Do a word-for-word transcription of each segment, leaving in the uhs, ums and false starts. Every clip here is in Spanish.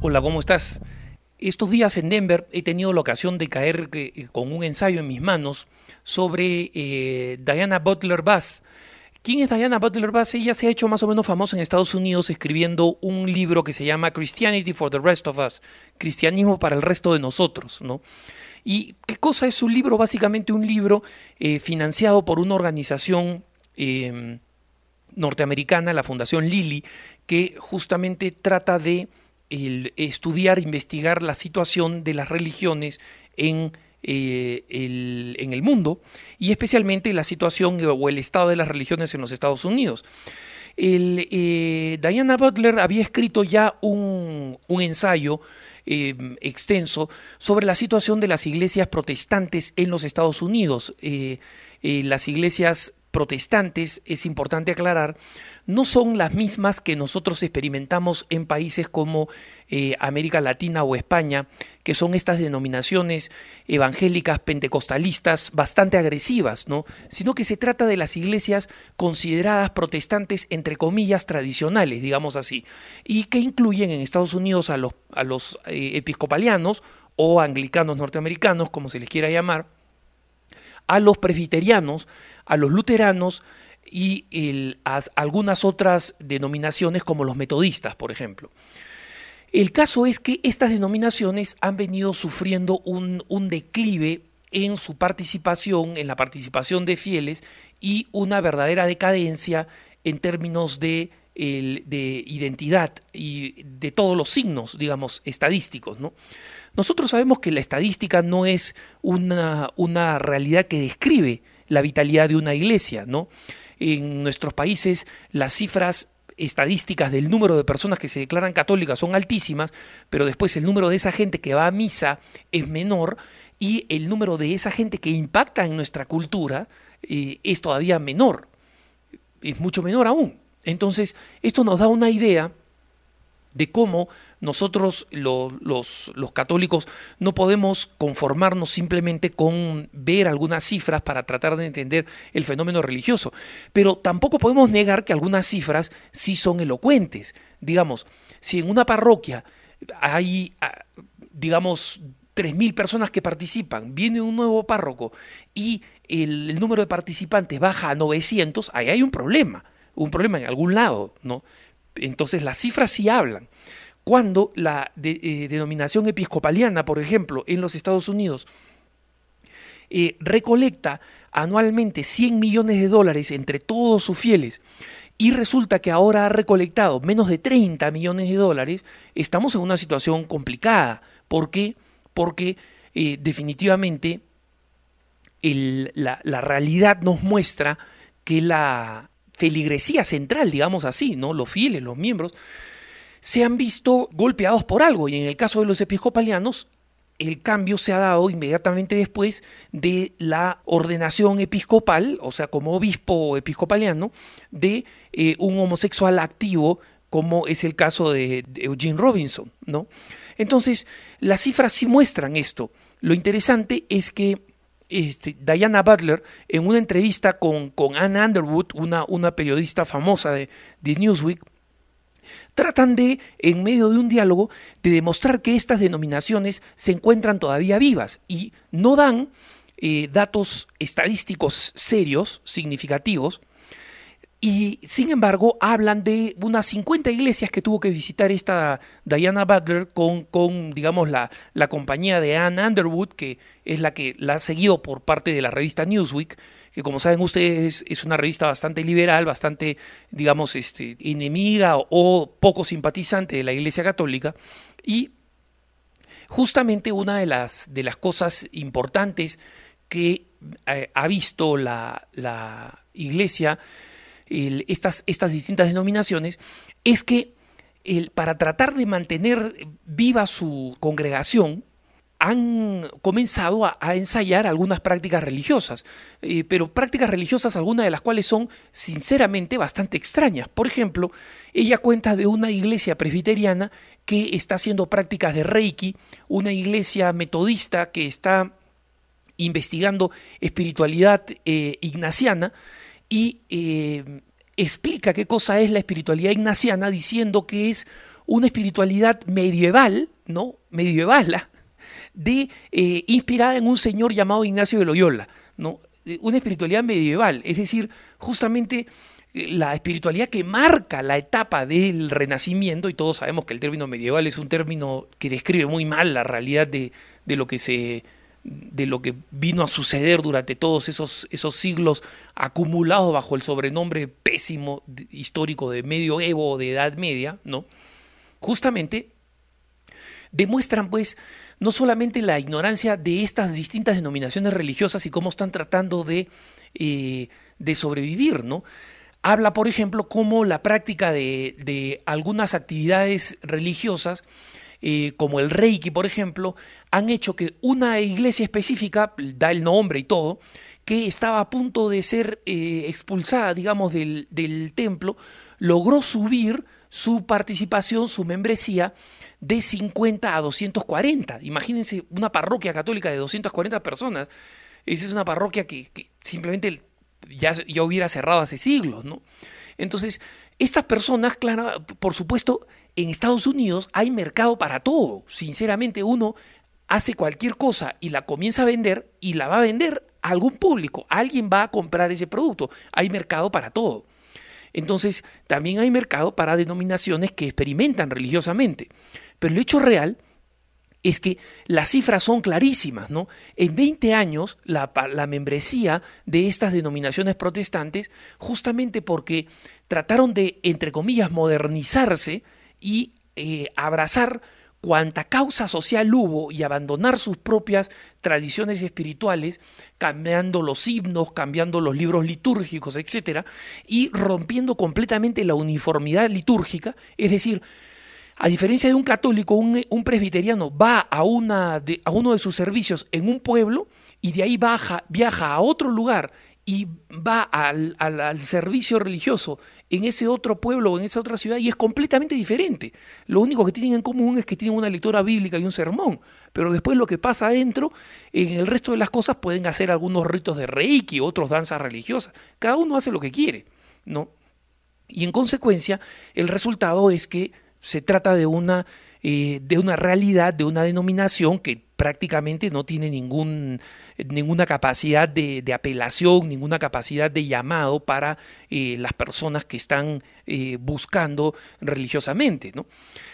Hola, ¿cómo estás? Estos días en Denver he tenido la ocasión de caer eh, con un ensayo en mis manos sobre eh, Diana Butler Bass. ¿Quién es Diana Butler Bass? Ella se ha hecho más o menos famosa en Estados Unidos escribiendo un libro que se llama Christianity for the Rest of Us, Cristianismo para el resto de nosotros, ¿no? ¿Y qué cosa es un libro? Básicamente un libro eh, financiado por una organización eh, norteamericana, la Fundación Lilly, que justamente trata de el estudiar, investigar la situación de las religiones en, eh, el, en el mundo y especialmente la situación o el estado de las religiones en los Estados Unidos. El, eh, Diana Butler había escrito ya un, un ensayo eh, extenso sobre la situación de las iglesias protestantes en los Estados Unidos. Eh, eh, las iglesias protestantes, es importante aclarar, no son las mismas que nosotros experimentamos en países como eh, América Latina o España, que son estas denominaciones evangélicas pentecostalistas bastante agresivas, ¿no? Sino que se trata de las iglesias consideradas protestantes, entre comillas, tradicionales, digamos así, y que incluyen en Estados Unidos a los, a los eh, episcopalianos o anglicanos norteamericanos, como se les quiera llamar, a los presbiterianos, a los luteranos y el, a algunas otras denominaciones como los metodistas, por ejemplo. El caso es que estas denominaciones han venido sufriendo un, un declive en su participación, en la participación de fieles y una verdadera decadencia en términos de, el, de identidad y de todos los signos, digamos, estadísticos, ¿no? Nosotros sabemos que la estadística no es una, una realidad que describe la vitalidad de una iglesia, ¿no? En nuestros países las cifras estadísticas del número de personas que se declaran católicas son altísimas, pero después el número de esa gente que va a misa es menor y el número de esa gente que impacta en nuestra cultura eh, es todavía menor, es mucho menor aún. Entonces, esto nos da una idea de cómo nosotros lo, los, los católicos no podemos conformarnos simplemente con ver algunas cifras para tratar de entender el fenómeno religioso, pero tampoco podemos negar que algunas cifras sí son elocuentes. Digamos, si en una parroquia hay, digamos, tres mil personas que participan, viene un nuevo párroco y el, el número de participantes baja a novecientos, ahí hay un problema, un problema en algún lado, ¿no? Entonces las cifras sí hablan. Cuando la de, eh, denominación episcopaliana, por ejemplo, en los Estados Unidos, eh, recolecta anualmente cien millones de dólares entre todos sus fieles y resulta que ahora ha recolectado menos de treinta millones de dólares, estamos en una situación complicada. ¿Por qué? Porque eh, definitivamente el, la, la realidad nos muestra que la feligresía central, digamos así, ¿no? Los fieles, los miembros, se han visto golpeados por algo, y en el caso de los episcopalianos, el cambio se ha dado inmediatamente después de la ordenación episcopal, o sea, como obispo episcopaliano, de eh, un homosexual activo, como es el caso de, de Eugene Robinson, ¿no? Entonces, las cifras sí muestran esto. Lo interesante es que Este, Diana Butler, en una entrevista con, con Ann Underwood, una, una periodista famosa de, de Newsweek, tratan de, en medio de un diálogo, de demostrar que estas denominaciones se encuentran todavía vivas y no dan eh, datos estadísticos serios, significativos, y sin embargo hablan de unas cincuenta iglesias que tuvo que visitar esta Diana Butler con, con digamos, la, la compañía de Ann Underwood, que es la que la ha seguido por parte de la revista Newsweek, que como saben ustedes es una revista bastante liberal, bastante, digamos, este, enemiga o, o poco simpatizante de la Iglesia Católica, y justamente una de las, de las cosas importantes que eh, ha visto la, la Iglesia, El, estas, estas distintas denominaciones, es que el, para tratar de mantener viva su congregación, han comenzado a, a ensayar algunas prácticas religiosas, eh, pero prácticas religiosas algunas de las cuales son sinceramente bastante extrañas. Por ejemplo, ella cuenta de una iglesia presbiteriana que está haciendo prácticas de Reiki, una iglesia metodista que está investigando espiritualidad eh, ignaciana, y eh, explica qué cosa es la espiritualidad ignaciana diciendo que es una espiritualidad medieval, ¿no? Medievala, de, eh, inspirada en un señor llamado Ignacio de Loyola, ¿no? Una espiritualidad medieval, es decir, justamente la espiritualidad que marca la etapa del Renacimiento, y todos sabemos que el término medieval es un término que describe muy mal la realidad de, de lo que se de lo que vino a suceder durante todos esos, esos siglos acumulados bajo el sobrenombre pésimo histórico de medioevo o de Edad Media, ¿no? Justamente demuestran pues no solamente la ignorancia de estas distintas denominaciones religiosas y cómo están tratando de, eh, de sobrevivir, ¿no? Habla, por ejemplo, cómo la práctica de, de algunas actividades religiosas, eh, como el Reiki, por ejemplo, han hecho que una iglesia específica, da el nombre y todo, que estaba a punto de ser eh, expulsada, digamos, del, del templo, logró subir su participación, su membresía, de cincuenta a doscientos cuarenta. Imagínense una parroquia católica de doscientas cuarenta personas. Esa es una parroquia que, que simplemente ya, ya hubiera cerrado hace siglos, ¿no? Entonces, estas personas, claro, por supuesto, en Estados Unidos hay mercado para todo. Sinceramente, uno hace cualquier cosa y la comienza a vender y la va a vender a algún público. Alguien va a comprar ese producto. Hay mercado para todo. Entonces, también hay mercado para denominaciones que experimentan religiosamente. Pero el hecho real es que las cifras son clarísimas, ¿no? En veinte años, la, la membresía de estas denominaciones protestantes, justamente porque trataron de, entre comillas, modernizarse y eh, abrazar cuanta causa social hubo y abandonar sus propias tradiciones espirituales, cambiando los himnos, cambiando los libros litúrgicos, etcétera, y rompiendo completamente la uniformidad litúrgica, es decir, a diferencia de un católico, un, un presbiteriano va a, una de, a uno de sus servicios en un pueblo y de ahí baja, viaja a otro lugar y va al, al, al servicio religioso en ese otro pueblo o en esa otra ciudad y es completamente diferente. Lo único que tienen en común es que tienen una lectura bíblica y un sermón, pero después lo que pasa adentro, en el resto de las cosas pueden hacer algunos ritos de Reiki, otros danzas religiosas. Cada uno hace lo que quiere, ¿no? Y en consecuencia, el resultado es que se trata de una, eh, de una realidad, de una denominación que prácticamente no tiene ningún, ninguna capacidad de, de apelación, ninguna capacidad de llamado para eh, las personas que están eh, buscando religiosamente, ¿no?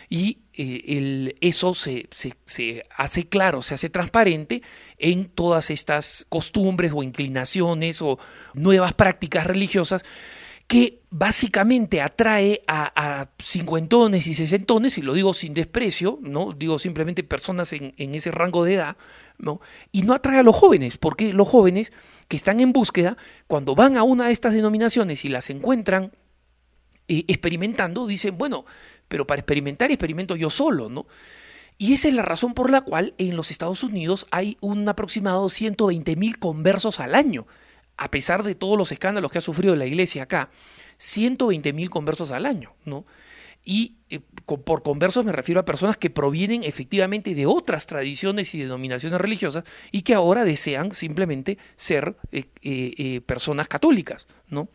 Y eh, el, eso se, se, se hace claro, se hace transparente en todas estas costumbres o inclinaciones o nuevas prácticas religiosas que básicamente atrae a, a cincuentones y sesentones, y lo digo sin desprecio, ¿no? Digo simplemente personas en, en ese rango de edad, ¿no? Y no atrae a los jóvenes, porque los jóvenes que están en búsqueda, cuando van a una de estas denominaciones y las encuentran eh, experimentando, dicen, bueno, pero para experimentar experimento yo solo, ¿no? Y esa es la razón por la cual en los Estados Unidos hay un aproximado ciento veinte mil conversos al año, a pesar de todos los escándalos que ha sufrido la iglesia acá, ciento veinte mil conversos al año, ¿no? Y eh, con, por conversos me refiero a personas que provienen efectivamente de otras tradiciones y denominaciones religiosas y que ahora desean simplemente ser eh, eh, eh, personas católicas, ¿no?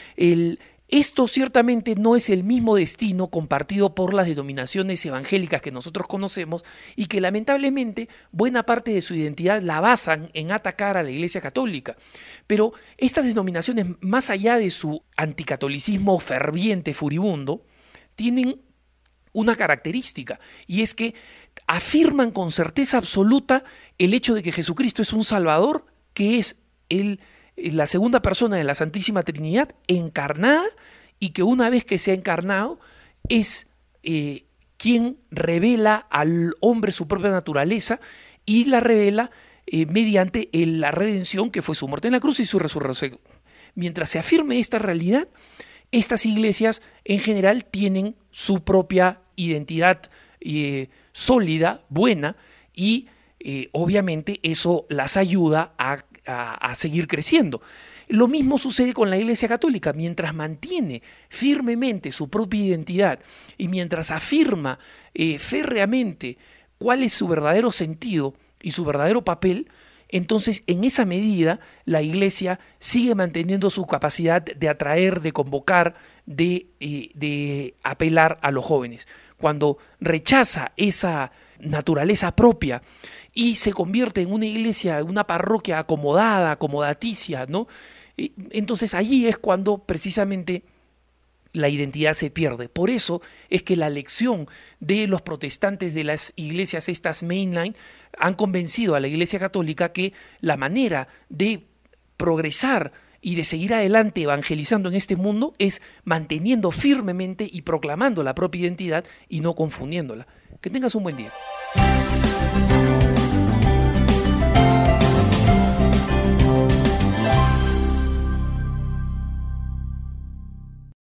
El, esto ciertamente no es el mismo destino compartido por las denominaciones evangélicas que nosotros conocemos y que lamentablemente buena parte de su identidad la basan en atacar a la Iglesia Católica. Pero estas denominaciones, más allá de su anticatolicismo ferviente, furibundo, tienen una característica y es que afirman con certeza absoluta el hecho de que Jesucristo es un Salvador, que es el la segunda persona de la Santísima Trinidad encarnada y que una vez que se ha encarnado es eh, quien revela al hombre su propia naturaleza y la revela eh, mediante el, la redención que fue su muerte en la cruz y su resurrección. Mientras se afirme esta realidad, estas iglesias en general tienen su propia identidad eh, sólida, buena y eh, obviamente eso las ayuda a A, a seguir creciendo. Lo mismo sucede con la Iglesia Católica. Mientras mantiene firmemente su propia identidad y mientras afirma eh, férreamente cuál es su verdadero sentido y su verdadero papel, entonces en esa medida la Iglesia sigue manteniendo su capacidad de atraer, de convocar, de, eh, de apelar a los jóvenes. Cuando rechaza esa naturaleza propia y se convierte en una iglesia, una parroquia acomodada, acomodaticia, ¿no? Entonces allí es cuando precisamente la identidad se pierde. Por eso es que la lección de los protestantes de las iglesias estas mainline han convencido a la Iglesia Católica que la manera de progresar y de seguir adelante evangelizando en este mundo es manteniendo firmemente y proclamando la propia identidad y no confundiéndola. Que tengas un buen día.